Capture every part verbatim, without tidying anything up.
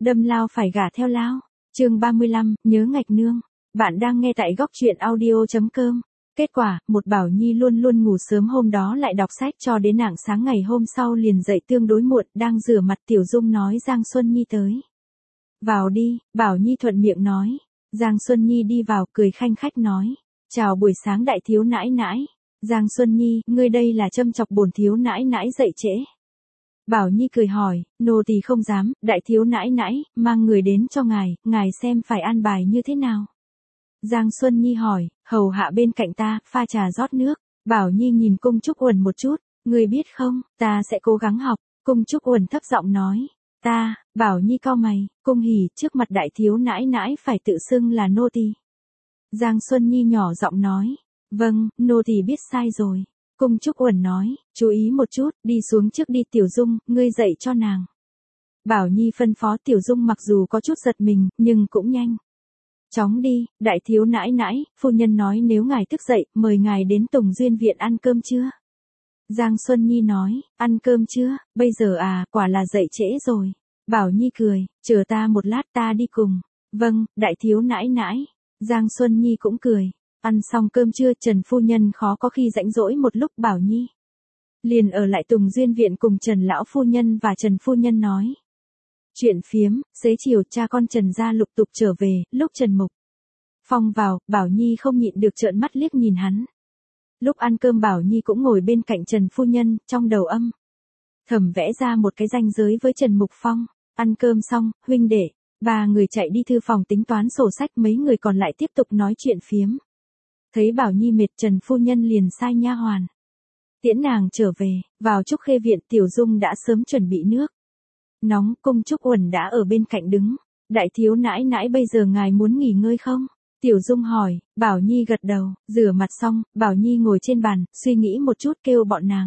Đâm lao phải gả theo lao. Chương ba mươi lăm, nhớ ngạch nương. Bạn đang nghe tại góc truyện audio chấm com. Kết quả, một Bảo Nhi luôn luôn ngủ sớm hôm đó lại đọc sách cho đến rạng sáng ngày hôm sau liền dậy tương đối muộn, đang rửa mặt Tiểu Dung nói Giang Xuân Nhi tới. Vào đi, Bảo Nhi thuận miệng nói. Giang Xuân Nhi đi vào cười khanh khách nói. Chào buổi sáng đại thiếu nãi nãi. Giang Xuân Nhi, ngươi đây là châm chọc bổn thiếu nãi nãi dậy trễ. Bảo Nhi cười hỏi, nô tỳ không dám, đại thiếu nãi nãi, mang người đến cho ngài, ngài xem phải an bài như thế nào. Giang Xuân Nhi hỏi, hầu hạ bên cạnh ta, pha trà rót nước. Bảo Nhi nhìn Cung Trúc Uẩn một chút, ngươi biết không, ta sẽ cố gắng học. Cung Trúc Uẩn thấp giọng nói, ta, Bảo Nhi cau mày, Cung Hỉ trước mặt đại thiếu nãi nãi phải tự xưng là nô tỳ. Giang Xuân Nhi nhỏ giọng nói, vâng, nô tỳ biết sai rồi. Cung Trúc Uẩn nói, chú ý một chút, đi xuống trước đi Tiểu Dung, ngươi dậy cho nàng. Bảo Nhi phân phó Tiểu Dung mặc dù có chút giật mình, nhưng cũng nhanh. Chóng đi, đại thiếu nãi nãi, phu nhân nói nếu ngài thức dậy, mời ngài đến Tùng Duyên Viện ăn cơm chưa? Giang Xuân Nhi nói, ăn cơm chưa, bây giờ à, quả là dậy trễ rồi. Bảo Nhi cười, chờ ta một lát ta đi cùng. Vâng, đại thiếu nãi nãi. Giang Xuân Nhi cũng cười. Ăn xong cơm trưa Trần phu nhân khó có khi rảnh rỗi một lúc Bảo Nhi. Liền ở lại Tùng Duyên Viện cùng Trần lão phu nhân và Trần phu nhân nói. Chuyện phiếm, xế chiều cha con Trần gia lục tục trở về, lúc Trần Mục Phong vào, Bảo Nhi không nhịn được trợn mắt liếc nhìn hắn. Lúc ăn cơm Bảo Nhi cũng ngồi bên cạnh Trần phu nhân, trong đầu âm thầm vẽ ra một cái ranh giới với Trần Mục Phong. Ăn cơm xong, huynh đệ, ba người chạy đi thư phòng tính toán sổ sách, mấy người còn lại tiếp tục nói chuyện phiếm. Thấy Bảo Nhi mệt, Trần phu nhân liền sai nha hoàn tiễn nàng trở về. Vào Trúc Khê Viện, Tiểu Dung đã sớm chuẩn bị nước nóng, Cung Trúc Uẩn đã ở bên cạnh đứng. Đại thiếu nãi nãi bây giờ ngài muốn nghỉ ngơi không? Tiểu Dung hỏi. Bảo Nhi gật đầu. Rửa mặt xong, Bảo Nhi ngồi trên bàn, suy nghĩ một chút kêu bọn nàng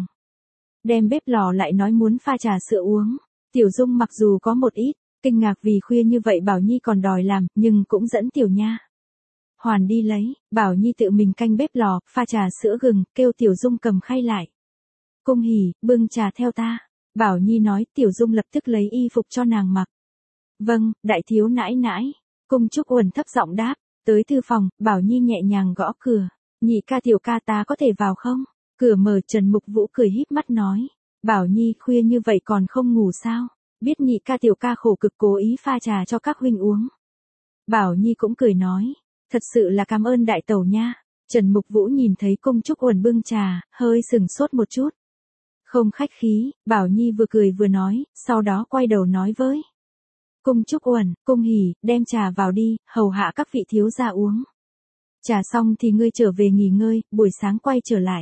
đem bếp lò lại, nói muốn pha trà sữa uống. Tiểu Dung mặc dù có một ít kinh ngạc vì khuya như vậy Bảo Nhi còn đòi làm, nhưng cũng dẫn Tiểu Nha hoàn đi lấy. Bảo Nhi tự mình canh bếp lò, pha trà sữa gừng, kêu Tiểu Dung cầm khay lại. Cung Hỉ, bưng trà theo ta. Bảo Nhi nói. Tiểu Dung lập tức lấy y phục cho nàng mặc. Vâng, đại thiếu nãi nãi. Cung Trúc Uẩn thấp giọng đáp. Tới thư phòng, Bảo Nhi nhẹ nhàng gõ cửa. Nhị ca Tiểu ca ta có thể vào không? Cửa mở, Trần Mục Vũ cười híp mắt nói. Bảo Nhi, khuya như vậy còn không ngủ sao? Biết nhị ca Tiểu ca khổ cực cố ý pha trà cho các huynh uống. Bảo Nhi cũng cười nói. Thật sự là cảm ơn đại tẩu nha. Trần Mục Vũ nhìn thấy Cung Trúc Uẩn bưng trà, hơi sừng sốt một chút. Không khách khí, Bảo Nhi vừa cười vừa nói, sau đó quay đầu nói với Cung Trúc Uẩn, Cung Hỉ, đem trà vào đi, hầu hạ các vị thiếu gia uống. Trà xong thì ngươi trở về nghỉ ngơi, buổi sáng quay trở lại.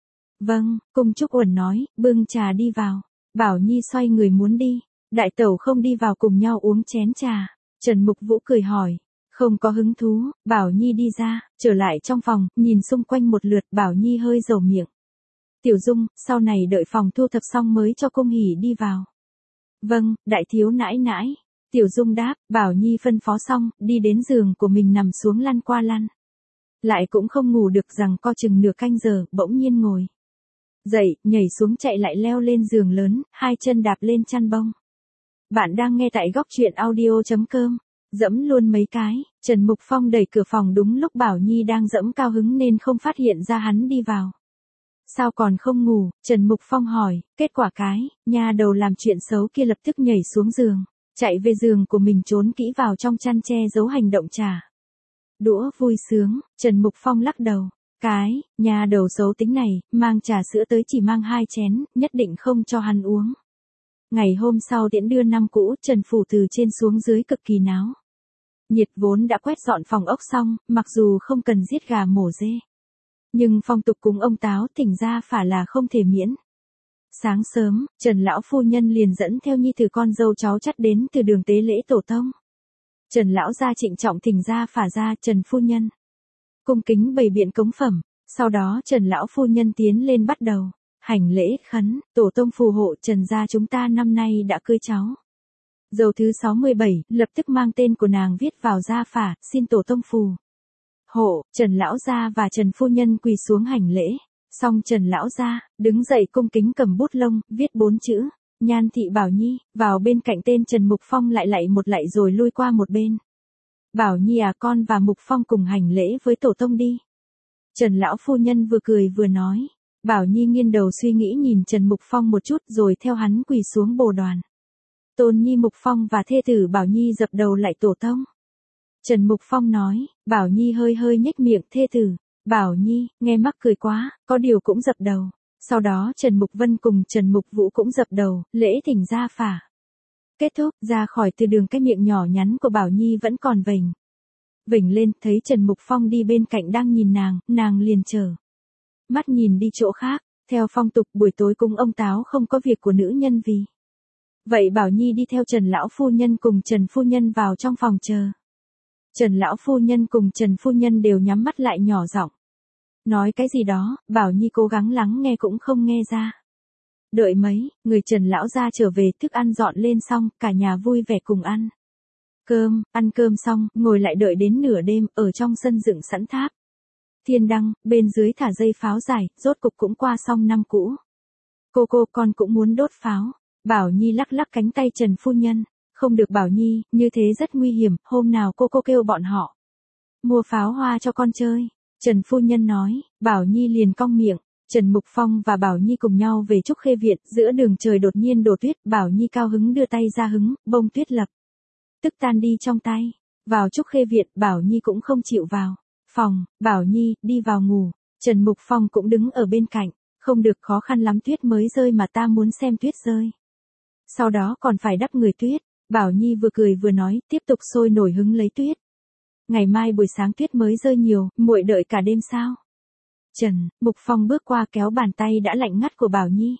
Vâng, Cung Trúc Uẩn nói, bưng trà đi vào. Bảo Nhi xoay người muốn đi. Đại tẩu không đi vào cùng nhau uống chén trà. Trần Mục Vũ cười hỏi. Không có hứng thú. Bảo Nhi đi ra, trở lại trong phòng, nhìn xung quanh một lượt. Bảo Nhi hơi dầu miệng. Tiểu Dung, sau này đợi phòng thu thập xong mới cho Cung Hỉ đi vào. Vâng, đại thiếu nãi nãi. Tiểu Dung đáp. Bảo Nhi phân phó xong, đi đến giường của mình nằm xuống lăn qua lăn lại, cũng không ngủ được, rằng co chừng nửa canh giờ, bỗng nhiên ngồi dậy, nhảy xuống chạy lại leo lên giường lớn, hai chân đạp lên chăn bông. Bạn đang nghe tại góc truyện audio chấm com. Dẫm luôn mấy cái, Trần Mục Phong đẩy cửa phòng đúng lúc Bảo Nhi đang dẫm, cao hứng nên không phát hiện ra hắn đi vào. Sao còn không ngủ? Trần Mục Phong hỏi. Kết quả cái nha đầu làm chuyện xấu kia lập tức nhảy xuống giường, chạy về giường của mình, trốn kỹ vào trong chăn che giấu hành động trả đũa vui sướng. Trần Mục Phong lắc đầu. Cái nha đầu xấu tính này, mang trà sữa tới chỉ mang hai chén, nhất định không cho hắn uống. Ngày hôm sau tiễn đưa năm cũ, Trần phủ từ trên xuống dưới cực kỳ náo nhiệt. Vốn đã quét dọn phòng ốc xong, mặc dù không cần giết gà mổ dê, nhưng phong tục cúng ông Táo Thỉnh gia phả là không thể miễn. Sáng sớm, Trần lão phu nhân liền dẫn theo nhi tử con dâu cháu chắt đến từ đường tế lễ tổ tông. Trần lão gia trịnh trọng thỉnh gia phả ra, Trần phu nhân cung kính bày biện cống phẩm. Sau đó Trần lão phu nhân tiến lên bắt đầu hành lễ khấn, tổ tông phù hộ Trần gia chúng ta năm nay đã cưới cháu dâu thứ sáu mươi bảy, lập tức mang tên của nàng viết vào gia phả, xin tổ tông phù hộ. Trần lão gia và Trần phu nhân quỳ xuống hành lễ. Xong Trần lão gia đứng dậy cung kính cầm bút lông, viết bốn chữ Nhan thị Bảo Nhi, vào bên cạnh tên Trần Mục Phong lại lạy một lạy rồi lui qua một bên. Bảo Nhi à, con và Mục Phong cùng hành lễ với tổ tông đi. Trần lão phu nhân vừa cười vừa nói. Bảo Nhi nghiêng đầu suy nghĩ nhìn Trần Mục Phong một chút rồi theo hắn quỳ xuống bồ đoàn. Tôn nhi Mục Phong và thê tử Bảo Nhi dập đầu lạy tổ tông. Trần Mục Phong nói, Bảo Nhi hơi hơi nhếch miệng, thê tử. Bảo Nhi, nghe mắc cười quá, có điều cũng dập đầu. Sau đó Trần Mục Vân cùng Trần Mục Vũ cũng dập đầu, lễ thỉnh gia phả. Kết thúc, ra khỏi từ đường, cái miệng nhỏ nhắn của Bảo Nhi vẫn còn vểnh. Vểnh lên, thấy Trần Mục Phong đi bên cạnh đang nhìn nàng, nàng liền chờ. Mắt nhìn đi chỗ khác, theo phong tục buổi tối cung ông táo không có việc của nữ nhân vì. Vậy Bảo Nhi đi theo Trần lão phu nhân cùng Trần phu nhân vào trong phòng chờ. Trần lão phu nhân cùng Trần phu nhân đều nhắm mắt lại nhỏ giọng. Nói cái gì đó, Bảo Nhi cố gắng lắng nghe cũng không nghe ra. Đợi mấy, người Trần lão gia trở về, thức ăn dọn lên xong, cả nhà vui vẻ cùng ăn. Cơm, ăn cơm xong, ngồi lại đợi đến nửa đêm, ở trong sân dựng sẵn tháp. Thiên đăng, bên dưới thả dây pháo dài, rốt cục cũng qua xong năm cũ. Cô cô con cũng muốn đốt pháo. Bảo Nhi lắc lắc cánh tay Trần phu nhân. Không được Bảo Nhi, như thế rất nguy hiểm, hôm nào cô cô kêu bọn họ. Mua pháo hoa cho con chơi. Trần phu nhân nói, Bảo Nhi liền cong miệng. Trần Mục Phong và Bảo Nhi cùng nhau về Trúc Khê Viện, giữa đường trời đột nhiên đổ tuyết, Bảo Nhi cao hứng đưa tay ra hứng, bông tuyết lập tức tan đi trong tay. Vào Trúc Khê Viện, Bảo Nhi cũng không chịu vào phòng. Bảo Nhi, đi vào ngủ. Trần Mục Phong cũng đứng ở bên cạnh. Không được, khó khăn lắm, tuyết mới rơi mà ta muốn xem tuyết rơi. Sau đó còn phải đắp người tuyết. Bảo Nhi vừa cười vừa nói, tiếp tục sôi nổi hứng lấy tuyết. Ngày mai buổi sáng tuyết mới rơi nhiều, muội đợi cả đêm sao? Trần Mục Phong bước qua kéo bàn tay đã lạnh ngắt của Bảo Nhi.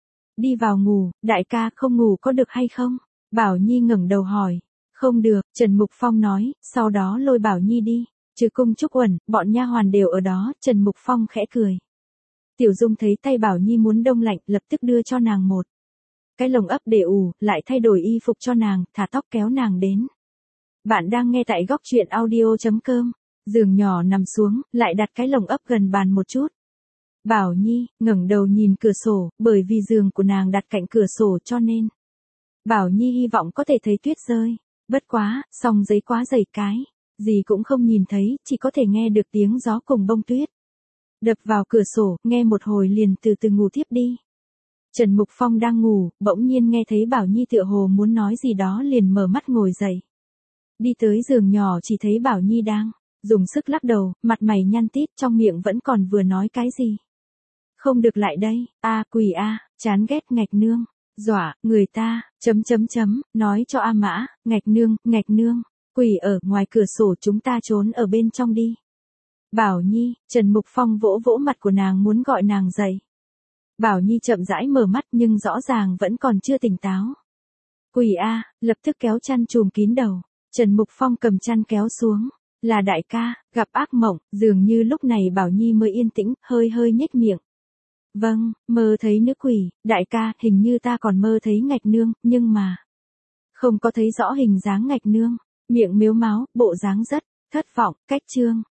Đi vào ngủ, đại ca không ngủ có được hay không? Bảo Nhi ngẩng đầu hỏi. Không được, Trần Mục Phong nói, sau đó lôi Bảo Nhi đi. Trừ cung Trúc Uẩn, bọn nha hoàn đều ở đó, Trần Mục Phong khẽ cười. Tiểu Dung thấy tay Bảo Nhi muốn đông lạnh, lập tức đưa cho nàng một cái lồng ấp để ủ, lại thay đổi y phục cho nàng, thả tóc kéo nàng đến. Bạn đang nghe tại góc truyện audio chấm com. Giường nhỏ nằm xuống, lại đặt cái lồng ấp gần bàn một chút. Bảo Nhi ngẩng đầu nhìn cửa sổ, bởi vì giường của nàng đặt cạnh cửa sổ cho nên Bảo Nhi hy vọng có thể thấy tuyết rơi. Bất quá, song giấy quá dày cái, gì cũng không nhìn thấy, chỉ có thể nghe được tiếng gió cùng bông tuyết đập vào cửa sổ, nghe một hồi liền từ từ ngủ tiếp đi. Trần Mục Phong đang ngủ, bỗng nhiên nghe thấy Bảo Nhi tựa hồ muốn nói gì đó liền mở mắt ngồi dậy. Đi tới giường nhỏ chỉ thấy Bảo Nhi đang dùng sức lắc đầu, mặt mày nhăn tít, trong miệng vẫn còn vừa nói cái gì. Không được lại đây, a quỷ a, chán ghét ngạch nương, dọa, người ta, chấm chấm chấm, nói cho A Mã, ngạch nương, ngạch nương, quỷ ở ngoài cửa sổ, chúng ta trốn ở bên trong đi. Bảo Nhi, Trần Mục Phong vỗ vỗ mặt của nàng muốn gọi nàng dậy. Bảo Nhi chậm rãi mở mắt nhưng rõ ràng vẫn còn chưa tỉnh táo. Quỷ a, lập tức kéo chăn trùm kín đầu. Trần Mục Phong cầm chăn kéo xuống. Là đại ca, gặp ác mộng, dường như lúc này Bảo Nhi mới yên tĩnh, hơi hơi nhếch miệng. Vâng, mơ thấy nữ quỷ, đại ca, hình như ta còn mơ thấy ngạch nương, nhưng mà không có thấy rõ hình dáng ngạch nương, miệng mếu máo, bộ dáng rất thất vọng, cách trương.